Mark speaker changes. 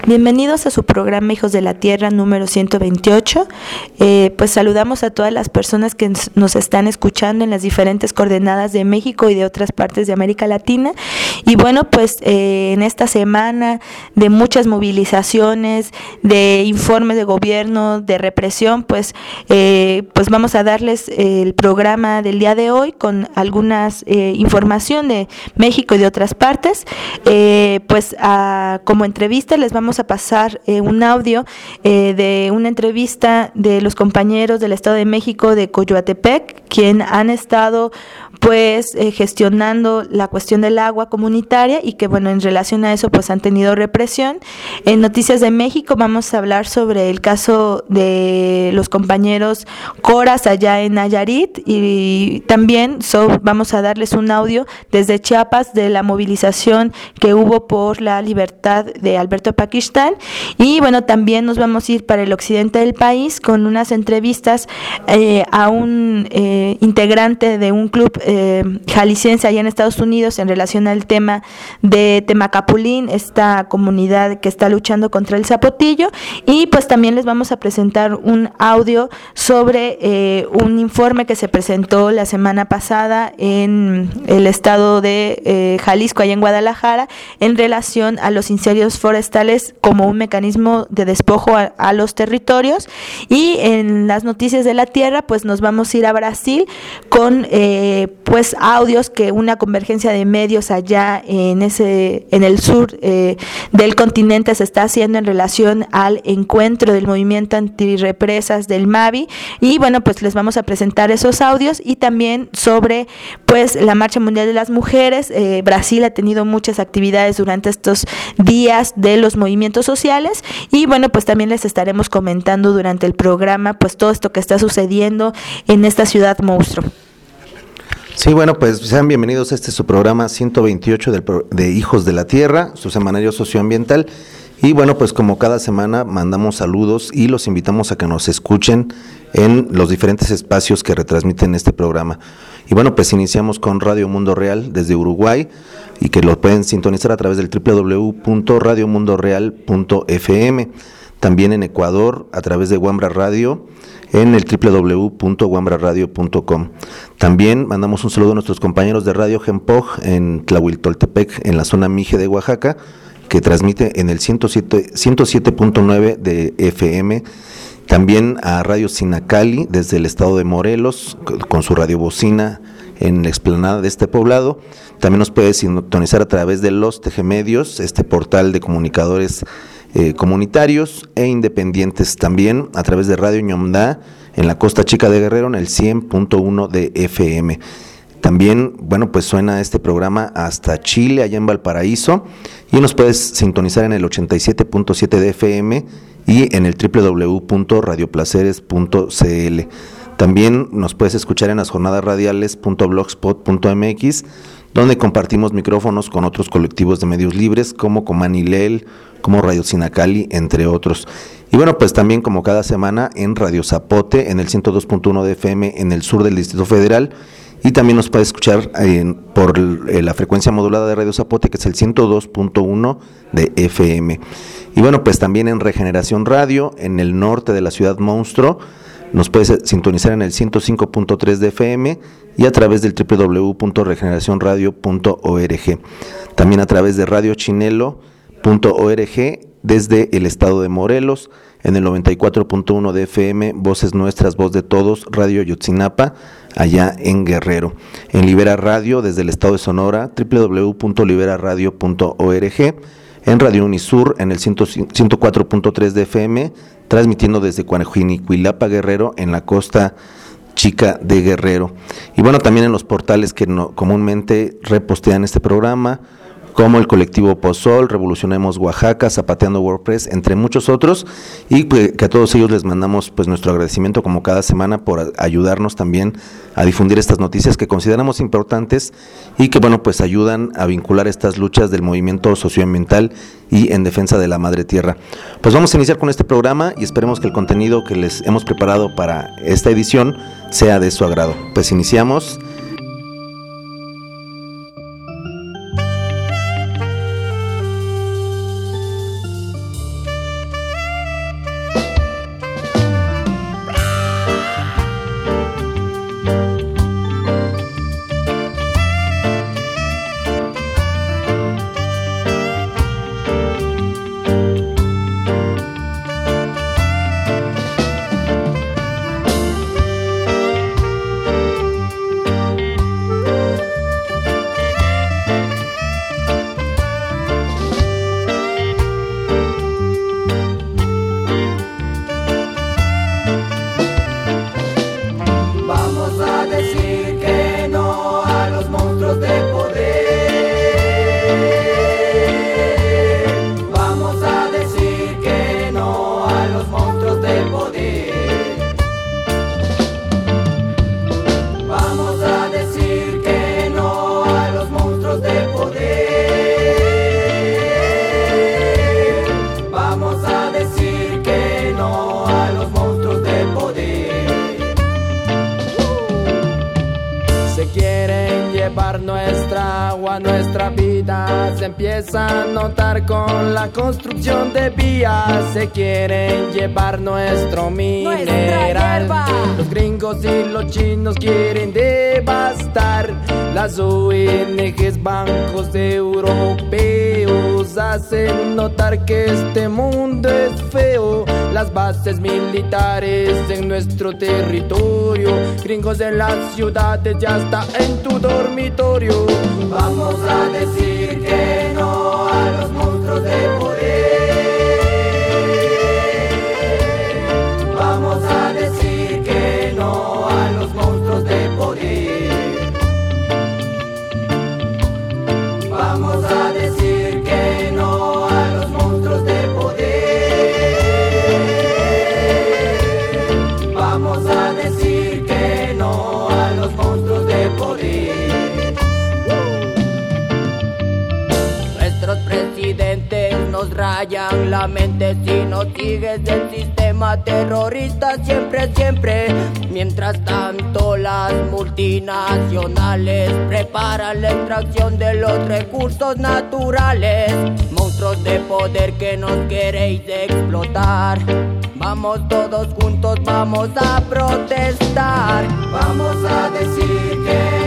Speaker 1: Bienvenidos a su programa Hijos de la Tierra número 128. Pues saludamos a todas las personas que nos están escuchando en las diferentes coordenadas de México y de otras partes de América Latina. Y bueno, pues en esta semana de muchas movilizaciones, de informes de gobierno, de represión, pues vamos a darles el programa del día de hoy con algunas información de México y de otras partes. Como entrevista les vamos a pasar un audio de una entrevista de los compañeros del Estado de México de Coyoatepec, quien han estado gestionando la cuestión del agua comunitaria y que en relación a eso pues han tenido represión. En Noticias de México vamos a hablar sobre el caso de los compañeros Coras allá en Nayarit y también vamos a darles un audio desde Chiapas de la movilización que hubo por la libertad de Alberto Pakistán. Y también nos vamos a ir para el occidente del país con unas entrevistas a un integrante de un club jalisciense allá en Estados Unidos en relación al tema de Temacapulín, esta comunidad que está luchando contra el zapotillo. Y pues también les vamos a presentar un audio sobre un informe que se presentó la semana pasada en el estado de Jalisco, allá en Guadalajara, en relación a los incendios forestales como un mecanismo de despojo a los territorios. Y en las Noticias de la Tierra pues nos vamos a ir a Brasil con audios que una convergencia de medios allá en el sur del continente se está haciendo en relación al encuentro del movimiento antirrepresas del MAVI. Y pues les vamos a presentar esos audios y también sobre la Marcha Mundial de las Mujeres. Brasil ha tenido muchas actividades durante estos días de los movimientos sociales y pues también les estaremos comentando durante el programa todo esto que está sucediendo en esta ciudad monstruo.
Speaker 2: Sí, pues sean bienvenidos a su programa 128 de Hijos de la Tierra, su semanario socioambiental. Y pues como cada semana mandamos saludos y los invitamos a que nos escuchen en los diferentes espacios que retransmiten este programa. Y pues iniciamos con Radio Mundo Real desde Uruguay y que lo pueden sintonizar a través del www.radiomundoreal.fm. También en Ecuador a través de Wambra Radio en el www.wambraradio.com. También mandamos un saludo a nuestros compañeros de Radio Gempoj en Tlahuiltoltepec, en la zona Mije de Oaxaca, que transmite en el 107.9 de FM. También a Radio Sinacali desde el estado de Morelos, con su radiobocina en la explanada de este poblado. También nos puede sintonizar a través de los Tejemedios, este portal de comunicadores comunitarios e independientes, también a través de Radio Ñomdá en la Costa Chica de Guerrero en el 100.1 de FM. También, suena este programa hasta Chile, allá en Valparaíso, y nos puedes sintonizar en el 87.7 de FM y en el www.radioplaceres.cl. También nos puedes escuchar en las jornadas radiales.blogspot.mx, donde compartimos micrófonos con otros colectivos de medios libres como Comanilel, como Radio Sinacali, entre otros. Y también como cada semana en Radio Zapote en el 102.1 de FM en el sur del Distrito Federal. Y también nos puede escuchar por la frecuencia modulada de Radio Zapote, que es el 102.1 de FM. Y también en Regeneración Radio en el norte de la ciudad monstruo. Nos puedes sintonizar en el 105.3 de FM y a través del www.regeneracionradio.org. También a través de radiochinelo.org desde el estado de Morelos, en el 94.1 de FM, Voces Nuestras, Voz de Todos, Radio Yotzinapa, allá en Guerrero. En Libera Radio desde el estado de Sonora, www.liberaradio.org. En Radio Unisur en el 104.3 de FM, transmitiendo desde Cuajinicuilapa, Guerrero, en la Costa Chica de Guerrero. Y también en los portales que comúnmente repostean este programa, como el colectivo Pozol, Revolucionemos Oaxaca, Zapateando WordPress, entre muchos otros, y que a todos ellos les mandamos nuestro agradecimiento como cada semana por ayudarnos también a difundir estas noticias que consideramos importantes y que ayudan a vincular estas luchas del movimiento socioambiental y en defensa de la madre tierra. Vamos a iniciar con este programa y esperemos que el contenido que les hemos preparado para esta edición sea de su agrado. Iniciamos.
Speaker 3: se empieza a notar con la construcción de vías. Se quieren llevar nuestro mineral. Los gringos y los chinos quieren devastar. Las ONGs, bancos europeos hacen notar que este mundo es feo. Las bases militares en nuestro territorio, gringos en las ciudades y hasta en tu dormitorio. Vamos a decir que no a los monstruos de poder. Vamos a decir que no a los monstruos de poder. Vamos a decir que no a los monstruos de poder. Vamos a decir que no a los monstruos de poder. Nuestros presidentes nos rayan la mente si no sigues el sistema terrorista siempre, siempre. Mientras tanto las multinacionales preparan la extracción de los recursos naturales. Monstruos de poder que nos queréis explotar. Vamos todos juntos, vamos a protestar. Vamos a decir que